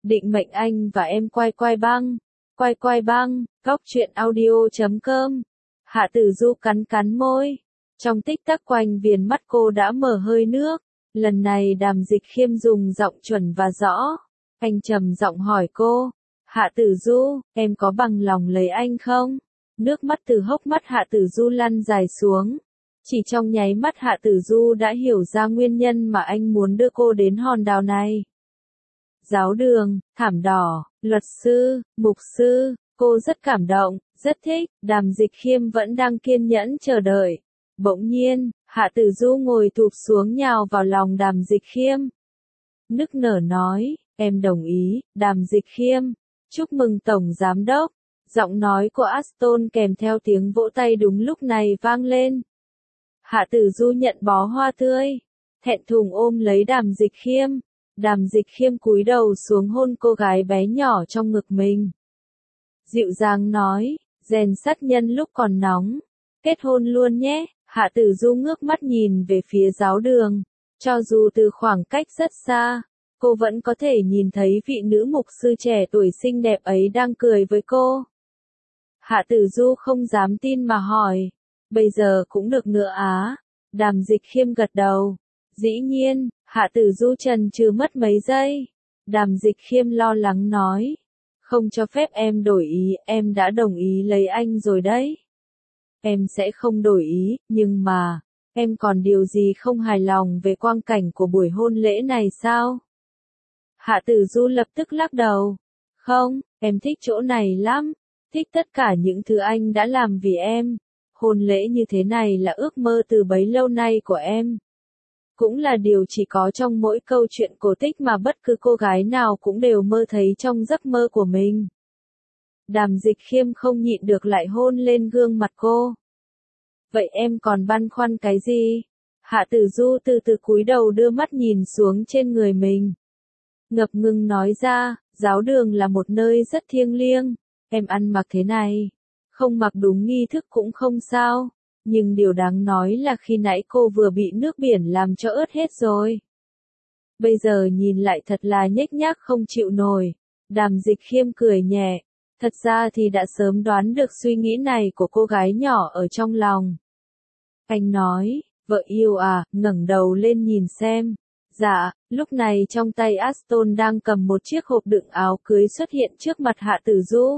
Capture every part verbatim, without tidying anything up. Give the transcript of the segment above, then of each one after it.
định mệnh anh và em quay quay băng, quay quay băng, góc truyện audio chấm com. Hạ Tử Du cắn cắn môi, trong tích tắc quanh viền mắt cô đã mở hơi nước, lần này Đàm Dịch Khiêm dùng giọng chuẩn và rõ, anh trầm giọng hỏi cô, Hạ Tử Du, em có bằng lòng lấy anh không? Nước mắt từ hốc mắt Hạ Tử Du lăn dài xuống. Chỉ trong nháy mắt Hạ Tử Du đã hiểu ra nguyên nhân mà anh muốn đưa cô đến hòn đảo này. Giáo đường, thảm đỏ, luật sư, mục sư, cô rất cảm động, rất thích, Đàm Dịch Khiêm vẫn đang kiên nhẫn chờ đợi. Bỗng nhiên, Hạ Tử Du ngồi thụp xuống nhào vào lòng Đàm Dịch Khiêm. Nức nở nói, em đồng ý, Đàm Dịch Khiêm, chúc mừng Tổng Giám Đốc. Giọng nói của Aston kèm theo tiếng vỗ tay đúng lúc này vang lên. Hạ Tử Du nhận bó hoa tươi, thẹn thùng ôm lấy Đàm Dịch Khiêm. Đàm Dịch Khiêm cúi đầu xuống hôn cô gái bé nhỏ trong ngực mình. Dịu dàng nói, rèn sắt nhân lúc còn nóng, kết hôn luôn nhé. Hạ Tử Du ngước mắt nhìn về phía giáo đường, cho dù từ khoảng cách rất xa, cô vẫn có thể nhìn thấy vị nữ mục sư trẻ tuổi xinh đẹp ấy đang cười với cô. Hạ Tử Du không dám tin mà hỏi, bây giờ cũng được nữa á? Đàm Dịch Khiêm gật đầu. Dĩ nhiên, Hạ Tử Du chần chừ mất mấy giây. Đàm Dịch Khiêm lo lắng nói, không cho phép em đổi ý, em đã đồng ý lấy anh rồi đấy. Em sẽ không đổi ý, nhưng mà, em còn điều gì không hài lòng về quang cảnh của buổi hôn lễ này sao? Hạ Tử Du lập tức lắc đầu. Không, em thích chỗ này lắm, thích tất cả những thứ anh đã làm vì em. Hôn lễ như thế này là ước mơ từ bấy lâu nay của em. Cũng là điều chỉ có trong mỗi câu chuyện cổ tích mà bất cứ cô gái nào cũng đều mơ thấy trong giấc mơ của mình. Đàm Dịch Khiêm không nhịn được lại hôn lên gương mặt cô. Vậy em còn băn khoăn cái gì? Hạ Tử Du từ từ cúi đầu đưa mắt nhìn xuống trên người mình. Ngập ngừng nói ra, giáo đường là một nơi rất thiêng liêng, em ăn mặc thế này, không mặc đúng nghi thức cũng không sao, nhưng điều đáng nói là khi nãy cô vừa bị nước biển làm cho ướt hết rồi. Bây giờ nhìn lại thật là nhếch nhác không chịu nổi. Đàm Dịch Khiêm cười nhẹ, thật ra thì đã sớm đoán được suy nghĩ này của cô gái nhỏ ở trong lòng. Anh nói, vợ yêu à, ngẩng đầu lên nhìn xem. Dạ, lúc này trong tay Aston đang cầm một chiếc hộp đựng áo cưới xuất hiện trước mặt Hạ Tử Du.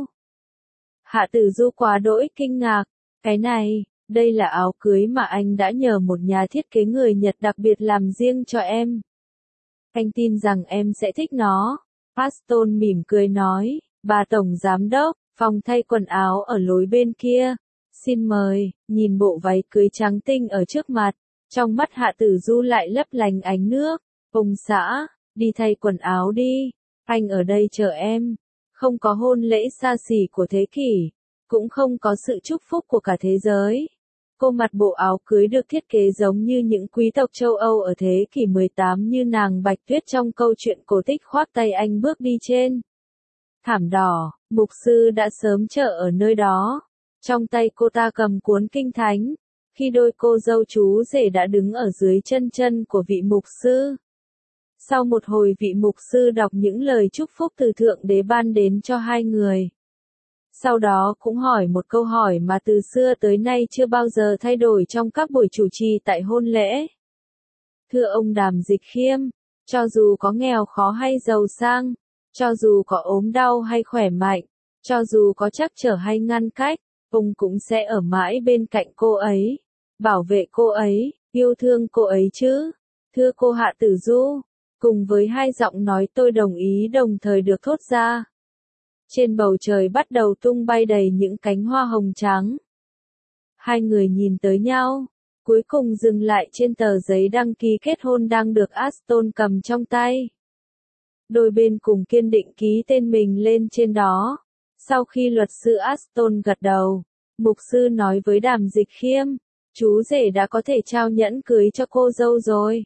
Hạ Tử Du quá đỗi kinh ngạc, cái này, đây là áo cưới mà anh đã nhờ một nhà thiết kế người Nhật đặc biệt làm riêng cho em. Anh tin rằng em sẽ thích nó. Aston mỉm cười nói, bà Tổng Giám Đốc, phòng thay quần áo ở lối bên kia. Xin mời, nhìn bộ váy cưới trắng tinh ở trước mặt. Trong mắt Hạ Tử Du lại lấp lánh ánh nước. Ông xã, đi thay quần áo đi. Anh ở đây chờ em. Không có hôn lễ xa xỉ của thế kỷ. Cũng không có sự chúc phúc của cả thế giới. Cô mặc bộ áo cưới được thiết kế giống như những quý tộc châu Âu ở thế kỷ mười tám như nàng Bạch Tuyết trong câu chuyện cổ tích khoác tay anh bước đi trên thảm đỏ. Mục sư đã sớm chờ ở nơi đó. Trong tay cô ta cầm cuốn kinh thánh. Khi đôi cô dâu chú rể đã đứng ở dưới chân chân của vị mục sư. Sau một hồi vị mục sư đọc những lời chúc phúc từ Thượng Đế ban đến cho hai người. Sau đó cũng hỏi một câu hỏi mà từ xưa tới nay chưa bao giờ thay đổi trong các buổi chủ trì tại hôn lễ. Thưa ông Đàm Dịch Khiêm, cho dù có nghèo khó hay giàu sang, cho dù có ốm đau hay khỏe mạnh, cho dù có trắc trở hay ngăn cách, ông cũng sẽ ở mãi bên cạnh cô ấy, bảo vệ cô ấy, yêu thương cô ấy chứ. Thưa cô Hạ Tử Du, cùng với hai giọng nói tôi đồng ý đồng thời được thốt ra. Trên bầu trời bắt đầu tung bay đầy những cánh hoa hồng trắng. Hai người nhìn tới nhau, cuối cùng dừng lại trên tờ giấy đăng ký kết hôn đang được Aston cầm trong tay. Đôi bên cùng kiên định ký tên mình lên trên đó. Sau khi luật sư Aston gật đầu, mục sư nói với Đàm Dịch Khiêm, chú rể đã có thể trao nhẫn cưới cho cô dâu rồi.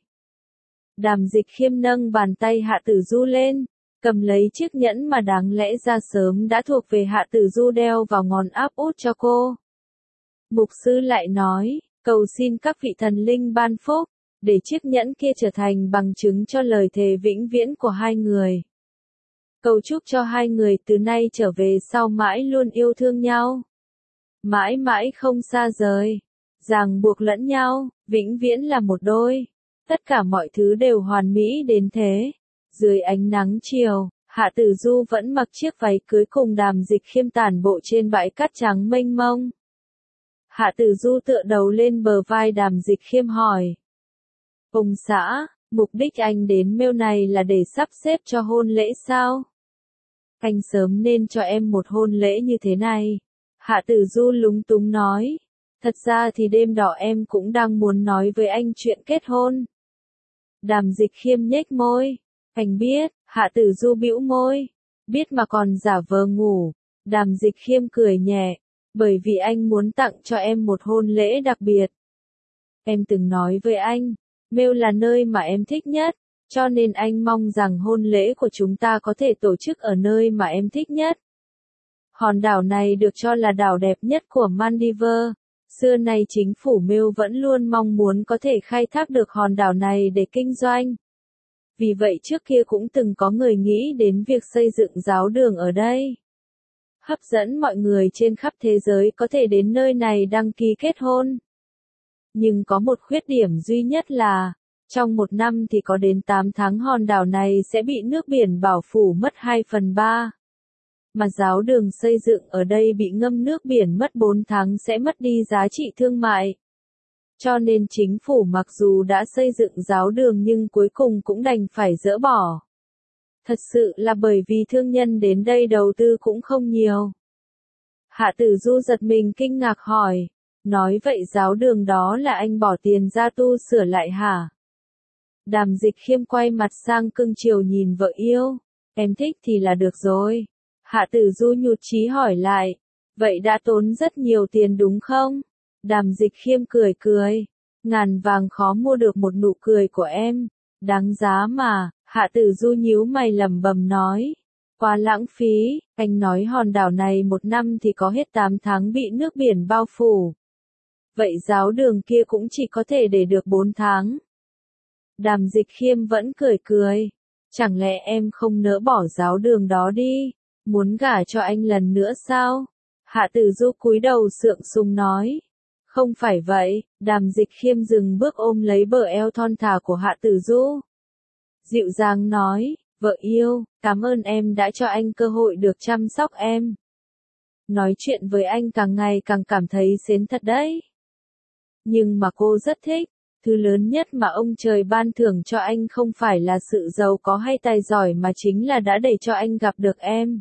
Đàm Dịch Khiêm nâng bàn tay Hạ Tử Du lên, cầm lấy chiếc nhẫn mà đáng lẽ ra sớm đã thuộc về Hạ Tử Du đeo vào ngón áp út cho cô. Mục sư lại nói, cầu xin các vị thần linh ban phúc, để chiếc nhẫn kia trở thành bằng chứng cho lời thề vĩnh viễn của hai người. Cầu chúc cho hai người từ nay trở về sau mãi luôn yêu thương nhau. Mãi mãi không xa rời. Ràng buộc lẫn nhau, vĩnh viễn là một đôi. Tất cả mọi thứ đều hoàn mỹ đến thế. Dưới ánh nắng chiều, Hạ Tử Du vẫn mặc chiếc váy cưới cùng Đàm Dịch Khiêm tản bộ trên bãi cát trắng mênh mông. Hạ Tử Du tựa đầu lên bờ vai Đàm Dịch Khiêm hỏi. Ông xã, mục đích anh đến Mêu này là để sắp xếp cho hôn lễ sao? Anh sớm nên cho em một hôn lễ như thế này. Hạ Tử Du lúng túng nói. Thật ra thì đêm đó em cũng đang muốn nói với anh chuyện kết hôn. Đàm Dịch Khiêm nhếch môi. Anh biết. Hạ Tử Du bĩu môi. Biết mà còn giả vờ ngủ. Đàm Dịch Khiêm cười nhẹ. Bởi vì anh muốn tặng cho em một hôn lễ đặc biệt. Em từng nói với anh, Mêu là nơi mà em thích nhất, cho nên anh mong rằng hôn lễ của chúng ta có thể tổ chức ở nơi mà em thích nhất. Hòn đảo này được cho là đảo đẹp nhất của Maldives. Xưa nay chính phủ Mêu vẫn luôn mong muốn có thể khai thác được hòn đảo này để kinh doanh. Vì vậy trước kia cũng từng có người nghĩ đến việc xây dựng giáo đường ở đây. Hấp dẫn mọi người trên khắp thế giới có thể đến nơi này đăng ký kết hôn. Nhưng có một khuyết điểm duy nhất là, trong một năm thì có đến tám tháng hòn đảo này sẽ bị nước biển bao phủ mất hai phần ba. Mà giáo đường xây dựng ở đây bị ngâm nước biển mất bốn tháng sẽ mất đi giá trị thương mại. Cho nên chính phủ mặc dù đã xây dựng giáo đường nhưng cuối cùng cũng đành phải dỡ bỏ. Thật sự là bởi vì thương nhân đến đây đầu tư cũng không nhiều. Hạ Tử Du giật mình kinh ngạc hỏi. Nói vậy giáo đường đó là anh bỏ tiền ra tu sửa lại hả? Đàm Dịch Khiêm quay mặt sang cưng chiều nhìn vợ yêu. Em thích thì là được rồi. Hạ Tử Du nhụt chí hỏi lại. Vậy đã tốn rất nhiều tiền đúng không? Đàm Dịch Khiêm cười cười. Ngàn vàng khó mua được một nụ cười của em. Đáng giá mà. Hạ Tử Du nhíu mày lẩm bẩm nói. Quá lãng phí. Anh nói hòn đảo này một năm thì có hết tám tháng bị nước biển bao phủ. Vậy giáo đường kia cũng chỉ có thể để được bốn tháng. Đàm Dịch Khiêm vẫn cười cười. Chẳng lẽ em không nỡ bỏ giáo đường đó đi? Muốn gả cho anh lần nữa sao? Hạ Tử Du cúi đầu sượng sùng nói. Không phải vậy. Đàm Dịch Khiêm dừng bước ôm lấy bờ eo thon thả của Hạ Tử Du. Dịu dàng nói. Vợ yêu, cảm ơn em đã cho anh cơ hội được chăm sóc em. Nói chuyện với anh càng ngày càng cảm thấy sến thật đấy. Nhưng mà cô rất thích, thứ lớn nhất mà ông trời ban thưởng cho anh không phải là sự giàu có hay tài giỏi mà chính là đã để cho anh gặp được em.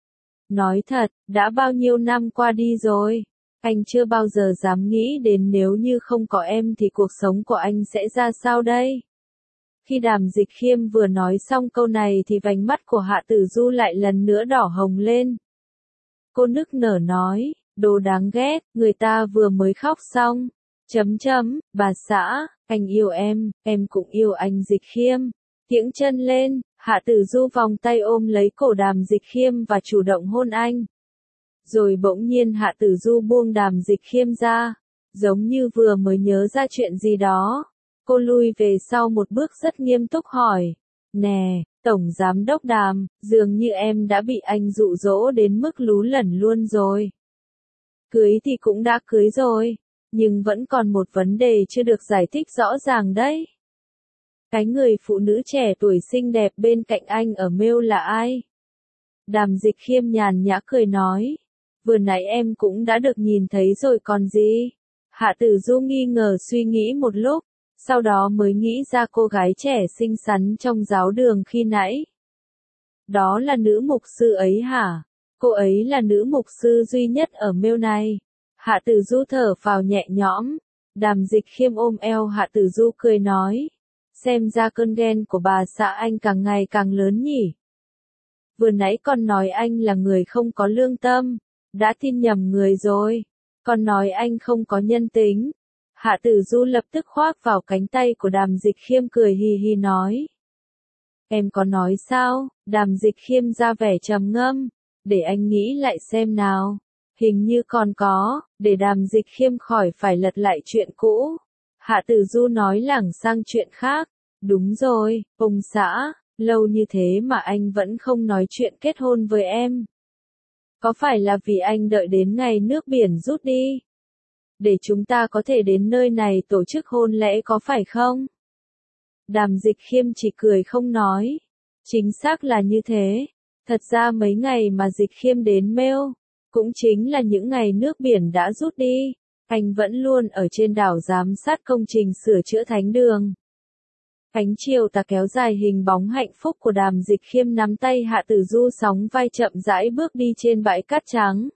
Nói thật, đã bao nhiêu năm qua đi rồi, anh chưa bao giờ dám nghĩ đến nếu như không có em thì cuộc sống của anh sẽ ra sao đây. Khi Đàm Dịch Khiêm vừa nói xong câu này thì vành mắt của Hạ Tử Du lại lần nữa đỏ hồng lên. Cô nức nở nói, đồ đáng ghét, người ta vừa mới khóc xong. Chấm chấm, bà xã, anh yêu em, em cũng yêu anh Dịch Khiêm. Kiễng chân lên, Hạ Tử Du vòng tay ôm lấy cổ Đàm Dịch Khiêm và chủ động hôn anh. Rồi bỗng nhiên Hạ Tử Du buông Đàm Dịch Khiêm ra, giống như vừa mới nhớ ra chuyện gì đó. Cô lui về sau một bước rất nghiêm túc hỏi. Nè, Tổng Giám Đốc Đàm, dường như em đã bị anh dụ dỗ đến mức lú lẫn luôn rồi. Cưới thì cũng đã cưới rồi. Nhưng vẫn còn một vấn đề chưa được giải thích rõ ràng đấy. Cái người phụ nữ trẻ tuổi xinh đẹp bên cạnh anh ở Mêu là ai? Đàm Dịch Khiêm nhàn nhã cười nói. Vừa nãy em cũng đã được nhìn thấy rồi còn gì? Hạ Tử Du nghi ngờ suy nghĩ một lúc, sau đó mới nghĩ ra cô gái trẻ xinh xắn trong giáo đường khi nãy. Đó là nữ mục sư ấy hả? Cô ấy là nữ mục sư duy nhất ở Mêu này. Hạ Tử Du thở phào nhẹ nhõm. Đàm Dịch Khiêm ôm eo Hạ Tử Du cười nói. Xem ra cơn ghen của bà xã anh càng ngày càng lớn nhỉ. Vừa nãy con nói anh là người không có lương tâm. Đã tin nhầm người rồi. Con nói anh không có nhân tính. Hạ Tử Du lập tức khoác vào cánh tay của Đàm Dịch Khiêm cười hì hì nói. Em có nói sao? Đàm Dịch Khiêm ra vẻ trầm ngâm. Để anh nghĩ lại xem nào. Hình như còn có, để Đàm Dịch Khiêm khỏi phải lật lại chuyện cũ. Hạ Tử Du nói lảng sang chuyện khác. Đúng rồi, ông xã, Lâu như thế mà anh vẫn không nói chuyện kết hôn với em. Có phải là vì anh đợi đến ngày nước biển rút đi, để chúng ta có thể đến nơi này tổ chức hôn lễ có phải không? Đàm Dịch Khiêm chỉ cười không nói. Chính xác là như thế. Thật ra mấy ngày mà Dịch Khiêm đến Mail, cũng chính là những ngày nước biển đã rút đi. Anh vẫn luôn ở trên đảo giám sát công trình sửa chữa thánh đường. Ánh chiều tà kéo dài hình bóng hạnh phúc của Đàm Dịch Khiêm nắm tay Hạ Tử Du sóng vai chậm rãi bước đi trên bãi cát trắng.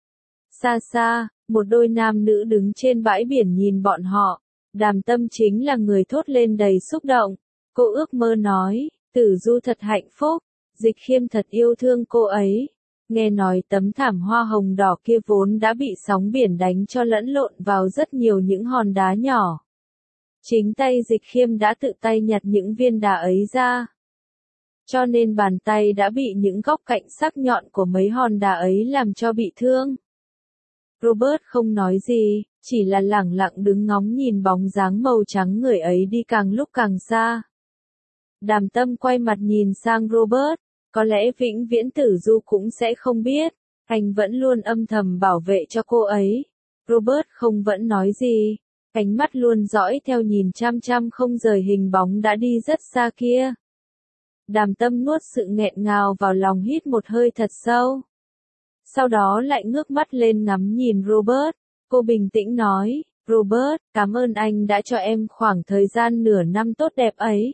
Xa xa, một đôi nam nữ đứng trên bãi biển nhìn bọn họ. Đàm Tâm chính là người thốt lên đầy xúc động. Cô ước mơ nói, Tử Du thật hạnh phúc, Dịch Khiêm thật yêu thương cô ấy. Nghe nói tấm thảm hoa hồng đỏ kia vốn đã bị sóng biển đánh cho lẫn lộn vào rất nhiều những hòn đá nhỏ. Chính tay Dịch Khiêm đã tự tay nhặt những viên đá ấy ra. Cho nên bàn tay đã bị những góc cạnh sắc nhọn của mấy hòn đá ấy làm cho bị thương. Robert không nói gì, chỉ là lẳng lặng đứng ngóng nhìn bóng dáng màu trắng người ấy đi càng lúc càng xa. Đàm Tâm quay mặt nhìn sang Robert, có lẽ vĩnh viễn Tử Du cũng sẽ không biết, anh vẫn luôn âm thầm bảo vệ cho cô ấy. Robert không vẫn nói gì, ánh mắt luôn dõi theo nhìn chăm chăm không rời hình bóng đã đi rất xa kia. Đàm Tâm nuốt sự nghẹn ngào vào lòng, hít một hơi thật sâu. Sau đó lại ngước mắt lên ngắm nhìn Robert, cô bình tĩnh nói, Robert, cảm ơn anh đã cho em khoảng thời gian nửa năm tốt đẹp ấy.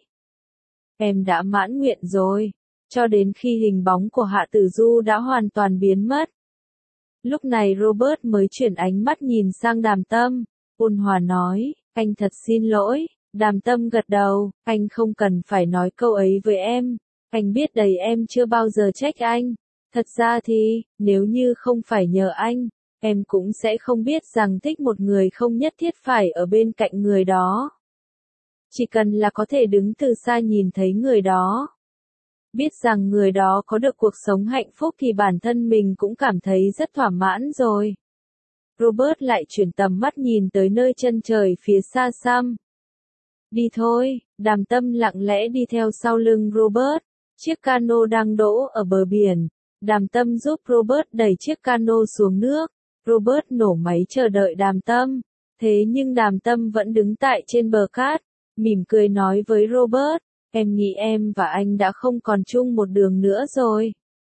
Em đã mãn nguyện rồi, cho đến khi hình bóng của Hạ Tử Du đã hoàn toàn biến mất. Lúc này Robert mới chuyển ánh mắt nhìn sang Đàm Tâm, ôn hòa nói, anh thật xin lỗi. Đàm Tâm gật đầu, anh không cần phải nói câu ấy với em, anh biết đấy em chưa bao giờ trách anh. Thật ra thì, nếu như không phải nhờ anh, em cũng sẽ không biết rằng thích một người không nhất thiết phải ở bên cạnh người đó. Chỉ cần là có thể đứng từ xa nhìn thấy người đó, biết rằng người đó có được cuộc sống hạnh phúc thì bản thân mình cũng cảm thấy rất thỏa mãn rồi. Robert lại chuyển tầm mắt nhìn tới nơi chân trời phía xa xăm. Đi thôi, Đàm Tâm lặng lẽ đi theo sau lưng Robert. Chiếc cano đang đỗ ở bờ biển. Đàm Tâm giúp Robert đẩy chiếc cano xuống nước. Robert nổ máy chờ đợi Đàm Tâm. Thế nhưng Đàm Tâm vẫn đứng tại trên bờ cát, mỉm cười nói với Robert, em nghĩ em và anh đã không còn chung một đường nữa rồi.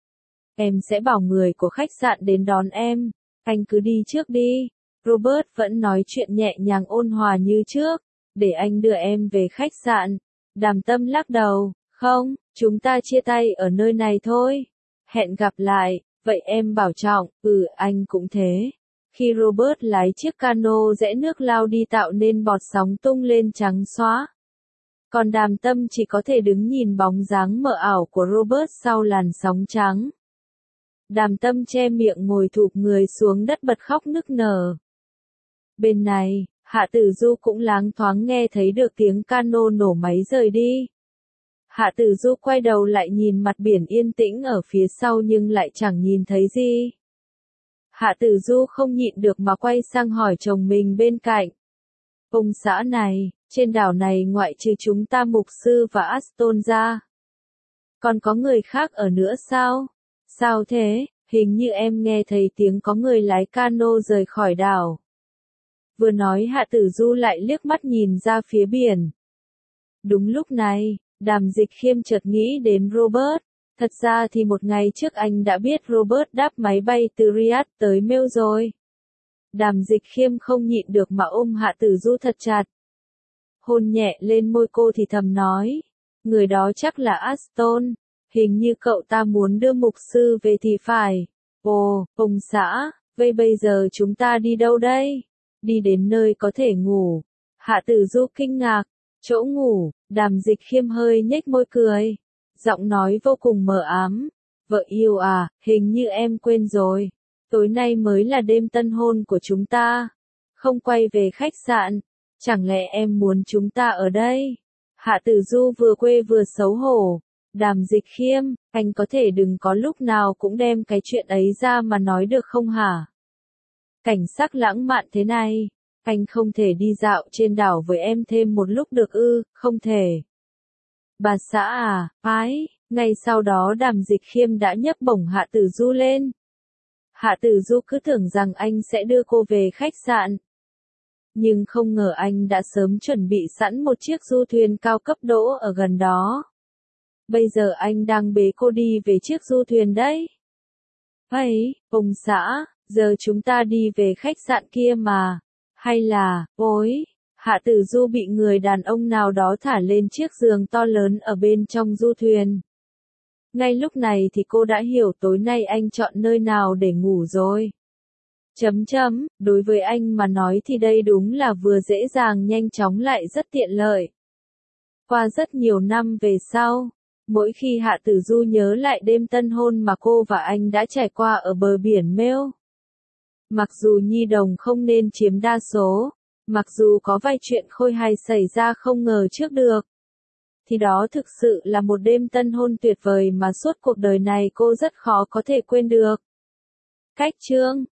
Em sẽ bảo người của khách sạn đến đón em, anh cứ đi trước đi. Robert vẫn nói chuyện nhẹ nhàng ôn hòa như trước, để anh đưa em về khách sạn. Đàm Tâm lắc đầu, không, chúng ta chia tay ở nơi này thôi. Hẹn gặp lại, vậy em bảo trọng, ừ anh cũng thế. Khi Robert lái chiếc cano rẽ nước lao đi tạo nên bọt sóng tung lên trắng xóa. Còn Đàm Tâm chỉ có thể đứng nhìn bóng dáng mờ ảo của Robert sau làn sóng trắng. Đàm Tâm che miệng ngồi thụp người xuống đất bật khóc nức nở. Bên này, Hạ Tử Du cũng loáng thoáng nghe thấy được tiếng cano nổ máy rời đi. Hạ Tử Du quay đầu lại nhìn mặt biển yên tĩnh ở phía sau nhưng lại chẳng nhìn thấy gì. Hạ Tử Du không nhịn được mà quay sang hỏi chồng mình bên cạnh. Ông xã này, trên đảo này ngoại trừ chúng ta mục sư và Aston ra, còn có người khác ở nữa sao? Sao thế, hình như em nghe thấy tiếng có người lái cano rời khỏi đảo. Vừa nói Hạ Tử Du lại liếc mắt nhìn ra phía biển. Đúng lúc này, Đàm Dịch Khiêm chợt nghĩ đến Robert. Thật ra thì một ngày trước anh đã biết Robert đáp máy bay từ Riyadh tới Mail rồi. Đàm Dịch Khiêm không nhịn được mà ôm Hạ Tử Du thật chặt. Hôn nhẹ lên môi cô thì thầm nói, người đó chắc là Aston, hình như cậu ta muốn đưa mục sư về thì phải. Ồ, ông xã, vậy bây giờ chúng ta đi đâu đây? Đi đến nơi có thể ngủ. Hạ Tử Du kinh ngạc, chỗ ngủ. Đàm Dịch Khiêm hơi nhếch môi cười, giọng nói vô cùng mờ ám. Vợ yêu à, hình như em quên rồi. Tối nay mới là đêm tân hôn của chúng ta. Không quay về khách sạn. Chẳng lẽ em muốn chúng ta ở đây? Hạ Tử Du vừa quê vừa xấu hổ. Đàm Dịch Khiêm, anh có thể đừng có lúc nào cũng đem cái chuyện ấy ra mà nói được không hả? Cảnh sắc lãng mạn thế này, anh không thể đi dạo trên đảo với em thêm một lúc được ư? Không thể. Bà xã à, ái, ngay sau đó Đàm Dịch Khiêm đã nhấc bổng Hạ Tử Du lên. Hạ Tử Du cứ tưởng rằng anh sẽ đưa cô về khách sạn. Nhưng không ngờ anh đã sớm chuẩn bị sẵn một chiếc du thuyền cao cấp đỗ ở gần đó. Bây giờ anh đang bế cô đi về chiếc du thuyền đấy. Ấy, ông xã, giờ chúng ta đi về khách sạn kia mà. Hay là, ôi, Hạ Tử Du bị người đàn ông nào đó thả lên chiếc giường to lớn ở bên trong du thuyền. Ngay lúc này thì cô đã hiểu tối nay anh chọn nơi nào để ngủ rồi. Chấm chấm, đối với anh mà nói thì đây đúng là vừa dễ dàng nhanh chóng lại rất tiện lợi. Qua rất nhiều năm về sau, mỗi khi Hạ Tử Du nhớ lại đêm tân hôn mà cô và anh đã trải qua ở bờ biển Mêu. Mặc dù nhi đồng không nên chiếm đa số, mặc dù có vài chuyện khôi hài xảy ra không ngờ trước được, thì đó thực sự là một đêm tân hôn tuyệt vời mà suốt cuộc đời này cô rất khó có thể quên được. Cách chương